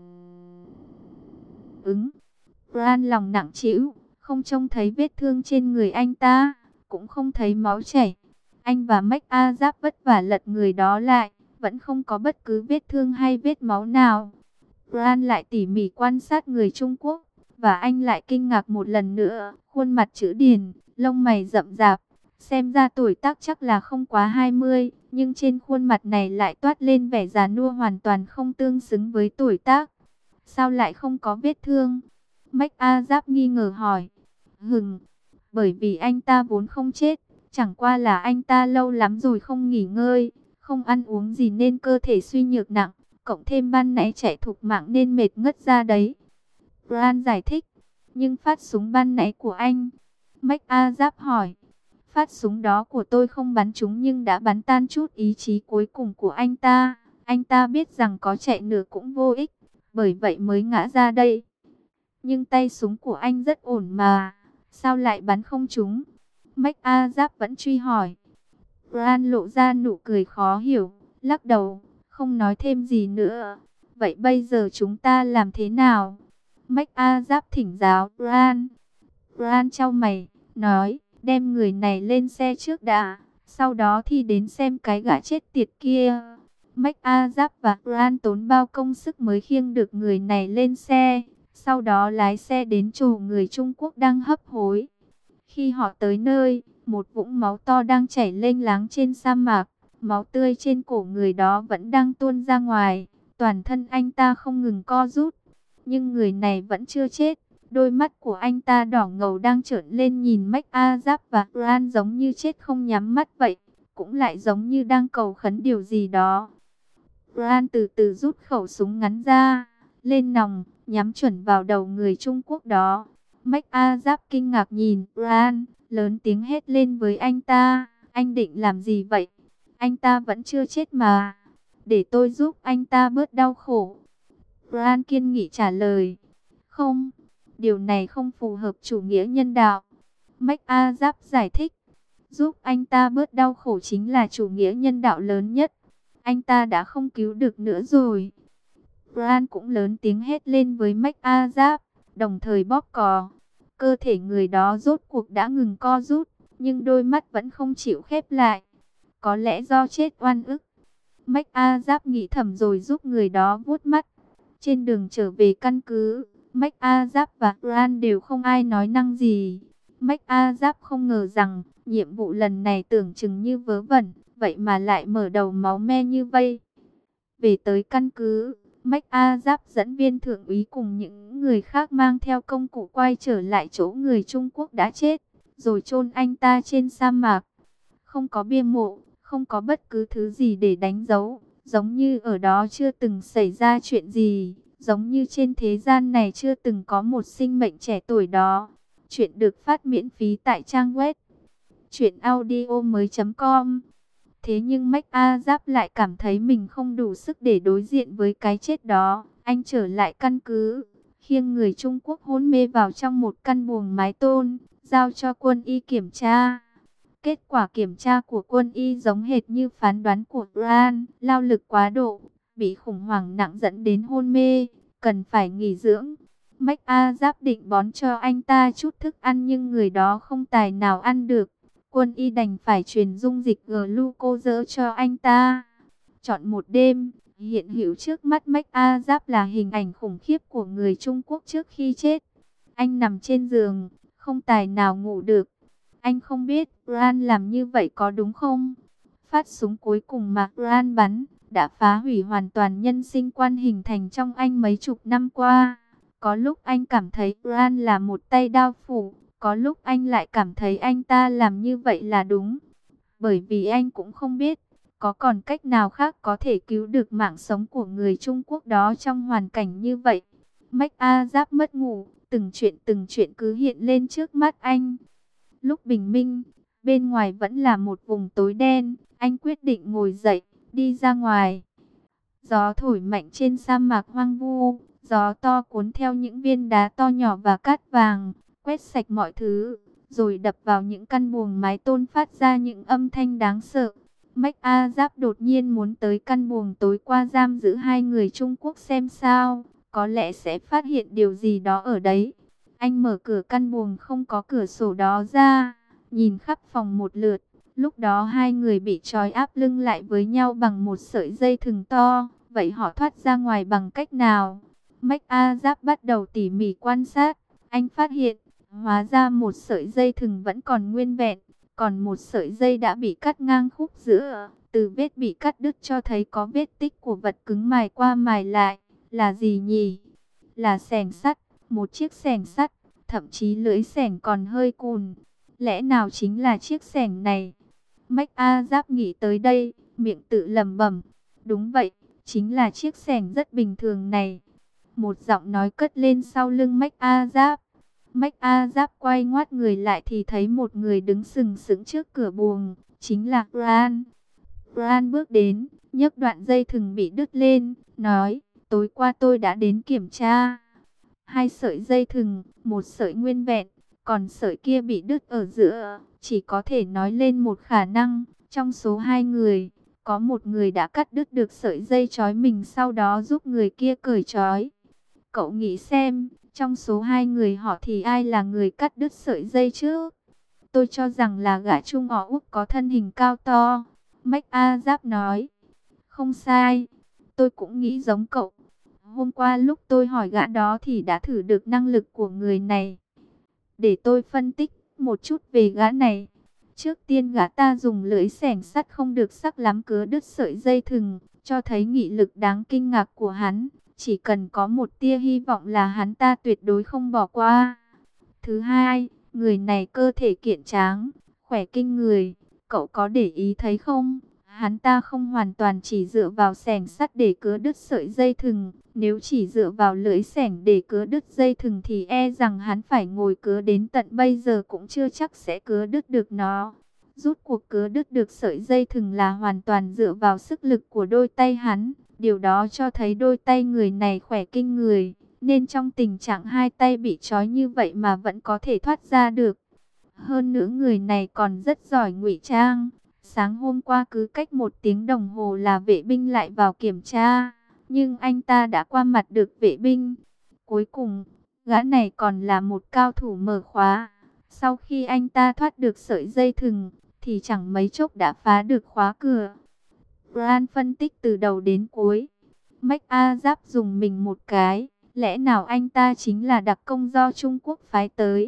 ứng. Brian lòng nặng trĩu, không trông thấy vết thương trên người anh ta, cũng không thấy máu chảy. Anh và Mách A Giáp vất vả lật người đó lại, vẫn không có bất cứ vết thương hay vết máu nào. Brian lại tỉ mỉ quan sát người Trung Quốc, và anh lại kinh ngạc một lần nữa. Khuôn mặt chữ điền, lông mày rậm rạp, xem ra tuổi tác chắc là không quá hai mươi, nhưng trên khuôn mặt này lại toát lên vẻ già nua hoàn toàn không tương xứng với tuổi tác. Sao lại không có vết thương? Mách A Giáp nghi ngờ hỏi. Hừm, bởi vì anh ta vốn không chết, chẳng qua là anh ta lâu lắm rồi không nghỉ ngơi, không ăn uống gì nên cơ thể suy nhược nặng, cộng thêm ban nãy chạy thục mạng nên mệt ngất ra đấy. Ran giải thích. Nhưng phát súng ban nãy của anh? McAzap hỏi. Phát súng đó của tôi không bắn trúng nhưng đã bắn tan chút ý chí cuối cùng của anh ta. Anh ta biết rằng có chạy nữa cũng vô ích, bởi vậy mới ngã ra đây. Nhưng tay súng của anh rất ổn mà, sao lại bắn không trúng? McAzap vẫn truy hỏi. Ran lộ ra nụ cười khó hiểu, lắc đầu, không nói thêm gì nữa. Vậy bây giờ chúng ta làm thế nào? McAzap thỉnh giáo Ran. Ran chau mày, nói, đem người này lên xe trước đã, sau đó thì đến xem cái gã chết tiệt kia. McAzap và Ran tốn bao công sức mới khiêng được người này lên xe, sau đó lái xe đến chỗ người Trung Quốc đang hấp hối. Khi họ tới nơi, một vũng máu to đang chảy lênh láng trên sa mạc, máu tươi trên cổ người đó vẫn đang tuôn ra ngoài, toàn thân anh ta không ngừng co rút. Nhưng người này vẫn chưa chết, đôi mắt của anh ta đỏ ngầu đang trởn lên nhìn McAzap và Ran giống như chết không nhắm mắt vậy, cũng lại giống như đang cầu khấn điều gì đó. Ran từ từ rút khẩu súng ngắn ra, lên nòng, nhắm chuẩn vào đầu người Trung Quốc đó. McAzap kinh ngạc nhìn Ran, lớn tiếng hét lên với anh ta, anh định làm gì vậy? Anh ta vẫn chưa chết mà, để tôi giúp anh ta bớt đau khổ. Ran kiên nghị trả lời, không, điều này không phù hợp chủ nghĩa nhân đạo. McAzap giải thích, giúp anh ta bớt đau khổ chính là chủ nghĩa nhân đạo lớn nhất. Anh ta đã không cứu được nữa rồi. Ran cũng lớn tiếng hét lên với McAzap, đồng thời bóp cò. Cơ thể người đó rốt cuộc đã ngừng co rút, nhưng đôi mắt vẫn không chịu khép lại. Có lẽ do chết oan ức. McAzap nghĩ thầm rồi giúp người đó vuốt mắt. Trên đường trở về căn cứ, McAzap và Ran đều không ai nói năng gì. McAzap không ngờ rằng nhiệm vụ lần này tưởng chừng như vớ vẩn, vậy mà lại mở đầu máu me như vây. Về tới căn cứ, McAzap dẫn viên thượng úy cùng những người khác mang theo công cụ quay trở lại chỗ người Trung Quốc đã chết, rồi chôn anh ta trên sa mạc. Không có bia mộ, không có bất cứ thứ gì để đánh dấu, giống như ở đó chưa từng xảy ra chuyện gì, giống như trên thế gian này chưa từng có một sinh mệnh trẻ tuổi đó. Chuyện được phát miễn phí tại trang web truyện audio mới chấm com. Thế nhưng McAzap lại cảm thấy mình không đủ sức để đối diện với cái chết đó. Anh trở lại căn cứ, khiêng người Trung Quốc hôn mê vào trong một căn buồng mái tôn, giao cho quân y kiểm tra. Kết quả kiểm tra của quân y giống hệt như phán đoán của Ran, lao lực quá độ, bị khủng hoảng nặng dẫn đến hôn mê, cần phải nghỉ dưỡng. McAzap định bón cho anh ta chút thức ăn nhưng người đó không tài nào ăn được. Quân y đành phải truyền dung dịch glucose cho anh ta. Chọn một đêm, hiện hữu trước mắt McAzap là hình ảnh khủng khiếp của người Trung Quốc trước khi chết. Anh nằm trên giường, không tài nào ngủ được. Anh không biết Ran làm như vậy có đúng không? Phát súng cuối cùng mà Ran bắn đã phá hủy hoàn toàn nhân sinh quan hình thành trong anh mấy chục năm qua. Có lúc anh cảm thấy Ran là một tay đao phủ, có lúc anh lại cảm thấy anh ta làm như vậy là đúng. Bởi vì anh cũng không biết có còn cách nào khác có thể cứu được mạng sống của người Trung Quốc đó trong hoàn cảnh như vậy. McAzap mất ngủ, từng chuyện từng chuyện cứ hiện lên trước mắt anh. Lúc bình minh, bên ngoài vẫn là một vùng tối đen, anh quyết định ngồi dậy, đi ra ngoài. Gió thổi mạnh trên sa mạc hoang vu, gió to cuốn theo những viên đá to nhỏ và cát vàng, quét sạch mọi thứ, rồi đập vào những căn buồng mái tôn phát ra những âm thanh đáng sợ. McAzap đột nhiên muốn tới căn buồng tối qua giam giữ hai người Trung Quốc xem sao, có lẽ sẽ phát hiện điều gì đó ở đấy. Anh mở cửa căn buồng không có cửa sổ đó ra, nhìn khắp phòng một lượt. Lúc đó hai người bị trói áp lưng lại với nhau bằng một sợi dây thừng to. Vậy họ thoát ra ngoài bằng cách nào? McAzap bắt đầu tỉ mỉ quan sát. Anh phát hiện, hóa ra một sợi dây thừng vẫn còn nguyên vẹn, còn một sợi dây đã bị cắt ngang khúc giữa. Từ vết bị cắt đứt cho thấy có vết tích của vật cứng mài qua mài lại. Là gì nhỉ? Là xẻng sắt, một chiếc xẻng sắt, thậm chí lưỡi xẻng còn hơi cùn. Lẽ nào chính là chiếc xẻng này? McAzap nghĩ tới đây, miệng tự lẩm bẩm. Đúng vậy, chính là chiếc xẻng rất bình thường này. Một giọng nói cất lên sau lưng Mách A Giáp. Mách A Giáp quay ngoắt người lại thì thấy một người đứng sừng sững trước cửa buồng, chính là Bran. Bran bước đến, nhấc đoạn dây thừng bị đứt lên, nói, tối qua tôi đã đến kiểm tra. Hai sợi dây thừng, một sợi nguyên vẹn, còn sợi kia bị đứt ở giữa, chỉ có thể nói lên một khả năng, trong số hai người, có một người đã cắt đứt được sợi dây trói mình sau đó giúp người kia cởi trói. Cậu nghĩ xem, trong số hai người họ thì ai là người cắt đứt sợi dây trước? Tôi cho rằng là gã Trung Ỏ Úc có thân hình cao to. Mách A Giáp nói. Không sai, tôi cũng nghĩ giống cậu. Hôm qua lúc tôi hỏi gã đó thì đã thử được năng lực của người này. Để tôi phân tích một chút về gã này. Trước tiên gã ta dùng lưỡi xẻng sắt không được sắc lắm cứa đứt sợi dây thừng, cho thấy nghị lực đáng kinh ngạc của hắn. Chỉ cần có một tia hy vọng là hắn ta tuyệt đối không bỏ qua. Thứ hai, người này cơ thể kiện tráng, khỏe kinh người. Cậu có để ý thấy không? Hắn ta không hoàn toàn chỉ dựa vào xẻng sắt để cứa đứt sợi dây thừng. Nếu chỉ dựa vào lưỡi xẻng để cứa đứt dây thừng thì e rằng hắn phải ngồi cứa đến tận bây giờ cũng chưa chắc sẽ cứa đứt được nó. Rút cuộc cứa đứt được sợi dây thừng là hoàn toàn dựa vào sức lực của đôi tay hắn. Điều đó cho thấy đôi tay người này khỏe kinh người, nên trong tình trạng hai tay bị trói như vậy mà vẫn có thể thoát ra được. Hơn nữa người này còn rất giỏi ngụy trang. Sáng hôm qua cứ cách một tiếng đồng hồ là vệ binh lại vào kiểm tra, nhưng anh ta đã qua mặt được vệ binh. Cuối cùng, gã này còn là một cao thủ mở khóa. Sau khi anh ta thoát được sợi dây thừng, thì chẳng mấy chốc đã phá được khóa cửa. Bran phân tích từ đầu đến cuối. Mách A Giáp dùng mình một cái. Lẽ nào anh ta chính là đặc công do Trung Quốc phái tới?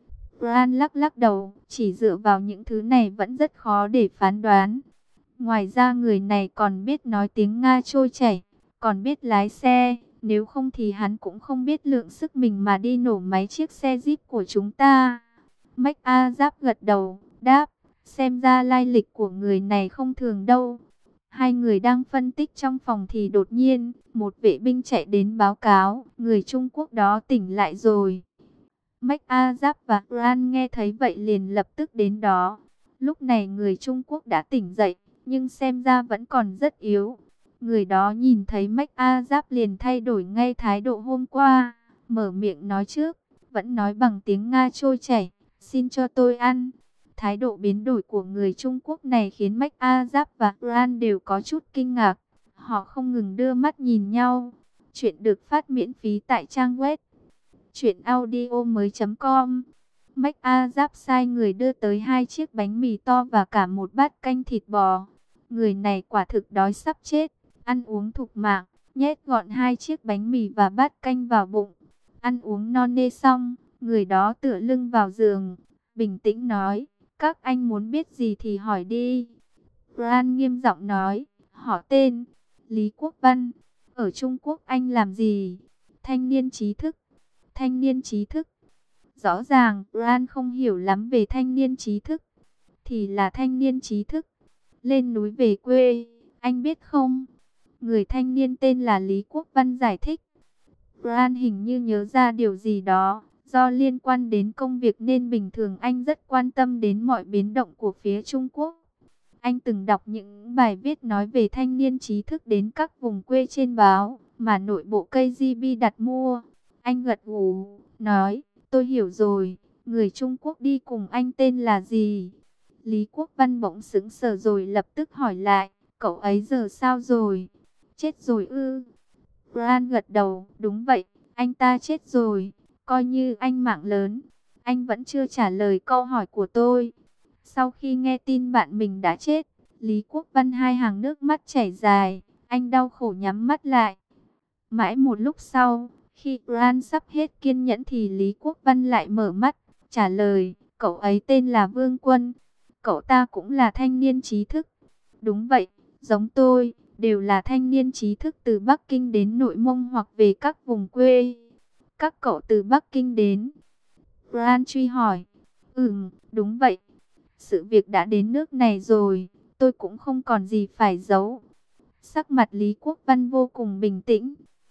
Bran lắc lắc đầu. Chỉ dựa vào những thứ này vẫn rất khó để phán đoán. Ngoài ra người này còn biết nói tiếng Nga trôi chảy, còn biết lái xe. Nếu không thì hắn cũng không biết lượng sức mình mà đi nổ máy chiếc xe Jeep của chúng ta. Mách A Giáp gật đầu, đáp. Xem ra lai lịch của người này không thường đâu. Hai người đang phân tích trong phòng thì đột nhiên, một vệ binh chạy đến báo cáo, người Trung Quốc đó tỉnh lại rồi. Mách A Giáp và Bran nghe thấy vậy liền lập tức đến đó. Lúc này người Trung Quốc đã tỉnh dậy, nhưng xem ra vẫn còn rất yếu. Người đó nhìn thấy Mách A Giáp liền thay đổi ngay thái độ hôm qua, mở miệng nói trước, vẫn nói bằng tiếng Nga trôi chảy, xin cho tôi ăn. Thái độ biến đổi của người Trung Quốc này khiến Mách A Giáp và Bran đều có chút kinh ngạc. Họ không ngừng đưa mắt nhìn nhau. Chuyện được phát miễn phí tại trang web truyện audio mới chấm com. Mách A Giáp sai người đưa tới hai chiếc bánh mì to và cả một bát canh thịt bò. Người này quả thực đói sắp chết, ăn uống thục mạng, nhét gọn hai chiếc bánh mì và bát canh vào bụng. Ăn uống no nê xong, người đó tựa lưng vào giường, bình tĩnh nói. Các anh muốn biết gì thì hỏi đi. Bran nghiêm giọng nói, họ tên, Lý Quốc Văn. Ở Trung Quốc anh làm gì? Thanh niên trí thức. Thanh niên trí thức. Rõ ràng Bran không hiểu lắm về thanh niên trí thức. Thì là thanh niên trí thức. Lên núi về quê, anh biết không? Người thanh niên tên là Lý Quốc Văn giải thích. Bran hình như nhớ ra điều gì đó. Do liên quan đến công việc nên bình thường anh rất quan tâm đến mọi biến động của phía Trung Quốc. Anh từng đọc những bài viết nói về thanh niên trí thức đến các vùng quê trên báo mà nội bộ ca giê bê đặt mua. Anh gật gù, nói, tôi hiểu rồi, người Trung Quốc đi cùng anh tên là gì? Lý Quốc Văn bỗng sững sờ rồi lập tức hỏi lại, cậu ấy giờ sao rồi? Chết rồi ư? Bran gật đầu, đúng vậy, anh ta chết rồi. Coi như anh mạng lớn, anh vẫn chưa trả lời câu hỏi của tôi. Sau khi nghe tin bạn mình đã chết, Lý Quốc Văn hai hàng nước mắt chảy dài, anh đau khổ nhắm mắt lại. Mãi một lúc sau, khi Bran sắp hết kiên nhẫn thì Lý Quốc Văn lại mở mắt, trả lời, cậu ấy tên là Vương Quân. Cậu ta cũng là thanh niên trí thức. Đúng vậy, giống tôi, đều là thanh niên trí thức từ Bắc Kinh đến Nội Mông hoặc về các vùng quê. Các cậu từ Bắc Kinh đến. Bran truy hỏi. Ừm, đúng vậy. Sự việc đã đến nước này rồi, tôi cũng không còn gì phải giấu. Sắc mặt Lý Quốc Văn vô cùng bình tĩnh.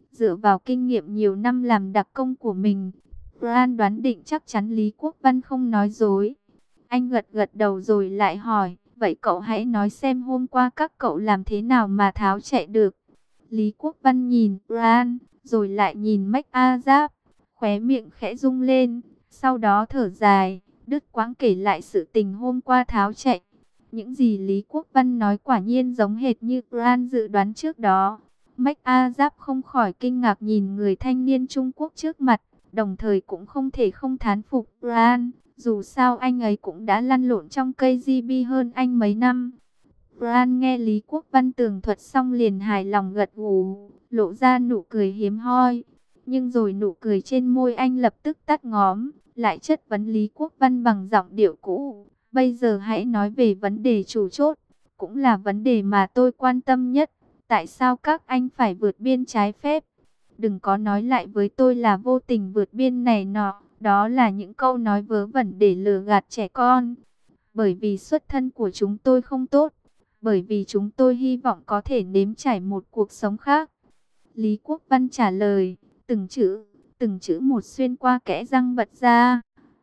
Dựa vào kinh nghiệm nhiều năm làm đặc công của mình, Bran đoán định chắc chắn Lý Quốc Văn không nói dối. Anh gật gật đầu rồi lại hỏi, vậy cậu hãy nói xem hôm qua các cậu làm thế nào mà tháo chạy được. Lý Quốc Văn nhìn Bran, rồi lại nhìn MacArthur, khóe miệng khẽ rung lên, sau đó thở dài, đứt quãng kể lại sự tình hôm qua tháo chạy. Những gì Lý Quốc Văn nói quả nhiên giống hệt như Bran dự đoán trước đó. MacArthur không khỏi kinh ngạc nhìn người thanh niên Trung Quốc trước mặt, đồng thời cũng không thể không thán phục Bran, dù sao anh ấy cũng đã lăn lộn trong cây gi bê hơn anh mấy năm. Bran nghe Lý Quốc Văn tường thuật xong liền hài lòng gật gù, lộ ra nụ cười hiếm hoi. Nhưng rồi nụ cười trên môi anh lập tức tắt ngóm, lại chất vấn Lý Quốc Văn bằng giọng điệu cũ. Bây giờ hãy nói về vấn đề chủ chốt, cũng là vấn đề mà tôi quan tâm nhất. Tại sao các anh phải vượt biên trái phép? Đừng có nói lại với tôi là vô tình vượt biên này nọ, đó là những câu nói vớ vẩn để lừa gạt trẻ con. Bởi vì xuất thân của chúng tôi không tốt, bởi vì chúng tôi hy vọng có thể nếm trải một cuộc sống khác. Lý Quốc Văn trả lời, từng chữ, từng chữ một xuyên qua kẽ răng bật ra.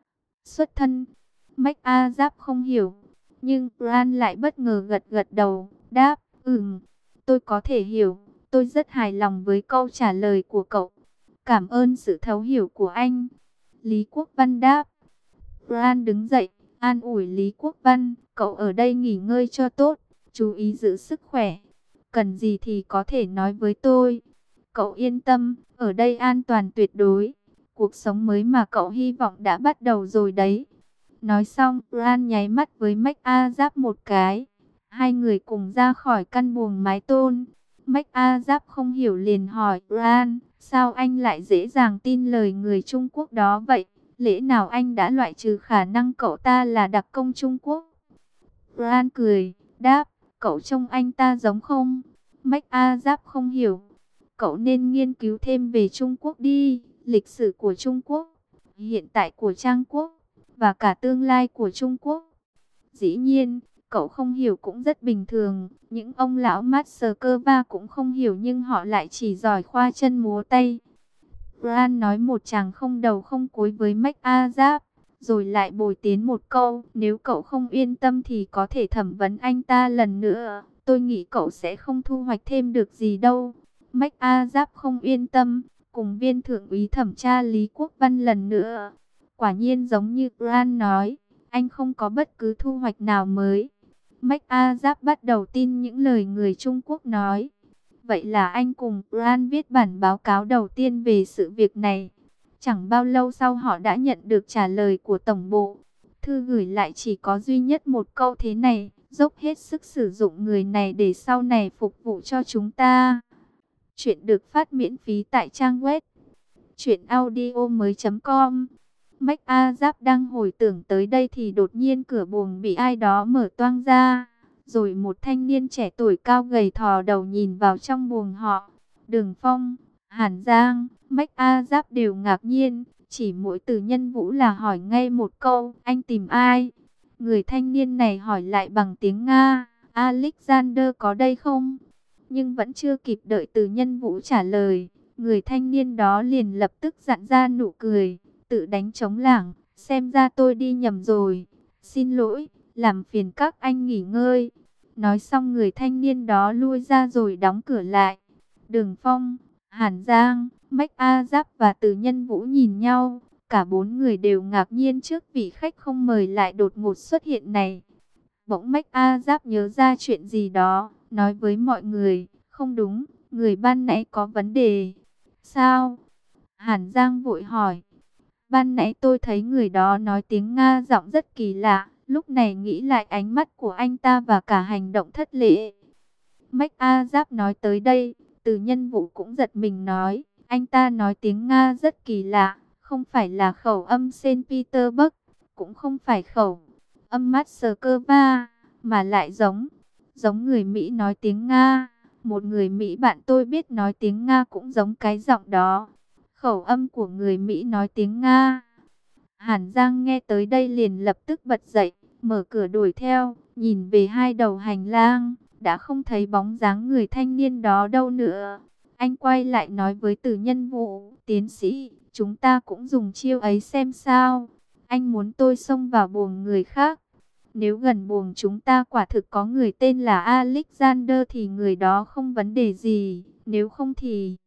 Xuất thân, MacArthur không hiểu, nhưng Bran lại bất ngờ gật gật đầu, đáp, ừm, tôi có thể hiểu, tôi rất hài lòng với câu trả lời của cậu. Cảm ơn sự thấu hiểu của anh. Lý Quốc Văn đáp. Bran đứng dậy, an ủi Lý Quốc Văn, cậu ở đây nghỉ ngơi cho tốt, chú ý giữ sức khỏe. Cần gì thì có thể nói với tôi. Cậu yên tâm, ở đây an toàn tuyệt đối. Cuộc sống mới mà cậu hy vọng đã bắt đầu rồi đấy. Nói xong, Bran nháy mắt với MacArthur một cái. Hai người cùng ra khỏi căn buồng mái tôn. MacArthur không hiểu liền hỏi Bran, sao anh lại dễ dàng tin lời người Trung Quốc đó vậy? Lẽ nào anh đã loại trừ khả năng cậu ta là đặc công Trung Quốc? Bran cười, đáp, cậu trông anh ta giống không? MacArthur không hiểu. Cậu nên nghiên cứu thêm về Trung Quốc đi, lịch sử của Trung Quốc, hiện tại của Trang Quốc, và cả tương lai của Trung Quốc. Dĩ nhiên, cậu không hiểu cũng rất bình thường, những ông lão Moscow cũng không hiểu nhưng họ lại chỉ giỏi khoa chân múa tay. Bran nói một chàng không đầu không cuối với MacArthur, rồi lại bồi tiến một câu, nếu cậu không yên tâm thì có thể thẩm vấn anh ta lần nữa, tôi nghĩ cậu sẽ không thu hoạch thêm được gì đâu. MacArthur không yên tâm, cùng viên thượng úy thẩm tra Lý Quốc Văn lần nữa. Quả nhiên giống như Bran nói, anh không có bất cứ thu hoạch nào mới. MacArthur bắt đầu tin những lời người Trung Quốc nói. Vậy là anh cùng Bran viết bản báo cáo đầu tiên về sự việc này. Chẳng bao lâu sau họ đã nhận được trả lời của tổng bộ. Thư gửi lại chỉ có duy nhất một câu thế này, dốc hết sức sử dụng người này để sau này phục vụ cho chúng ta. Chuyện được phát miễn phí tại trang web truyện audio mới chấm com. MacArthur đang hồi tưởng tới đây thì đột nhiên cửa buồng bị ai đó mở toang ra. Rồi một thanh niên trẻ tuổi cao gầy thò đầu nhìn vào trong buồng họ. Đường Phong, Hàn Giang, MacArthur đều ngạc nhiên. Chỉ mỗi Từ Nhân Vũ là hỏi ngay một câu, anh tìm ai? Người thanh niên này hỏi lại bằng tiếng Nga, Alexander có đây không? Nhưng vẫn chưa kịp đợi Từ Nhân Vũ trả lời, người thanh niên đó liền lập tức dặn ra nụ cười, tự đánh trống lảng, xem ra tôi đi nhầm rồi, xin lỗi, làm phiền các anh nghỉ ngơi. Nói xong người thanh niên đó lui ra rồi đóng cửa lại. Đường Phong, Hàn Giang, MacArthur và Từ Nhân Vũ nhìn nhau, cả bốn người đều ngạc nhiên trước vị khách không mời lại đột ngột xuất hiện này. Bỗng MacArthur nhớ ra chuyện gì đó, nói với mọi người, không đúng, người ban nãy có vấn đề. Sao? Hàn Giang vội hỏi. Ban nãy tôi thấy người đó nói tiếng Nga giọng rất kỳ lạ, lúc này nghĩ lại ánh mắt của anh ta và cả hành động thất lễ. MacArthur nói tới đây, Từ Nhân Vũ cũng giật mình nói, anh ta nói tiếng Nga rất kỳ lạ, không phải là khẩu âm Saint Petersburg, cũng không phải khẩu âm Moscow, mà lại giống, giống người Mỹ nói tiếng Nga. Một người Mỹ bạn tôi biết nói tiếng Nga cũng giống cái giọng đó. Khẩu âm của người Mỹ nói tiếng Nga. Hàn Giang nghe tới đây liền lập tức bật dậy, mở cửa đuổi theo, nhìn về hai đầu hành lang, đã không thấy bóng dáng người thanh niên đó đâu nữa. Anh quay lại nói với Từ Nhân Vũ, tiến sĩ, chúng ta cũng dùng chiêu ấy xem sao. Anh muốn tôi xông vào buồng người khác. Nếu gần buồng chúng ta quả thực có người tên là Alexander thì người đó không vấn đề gì. Nếu không thì...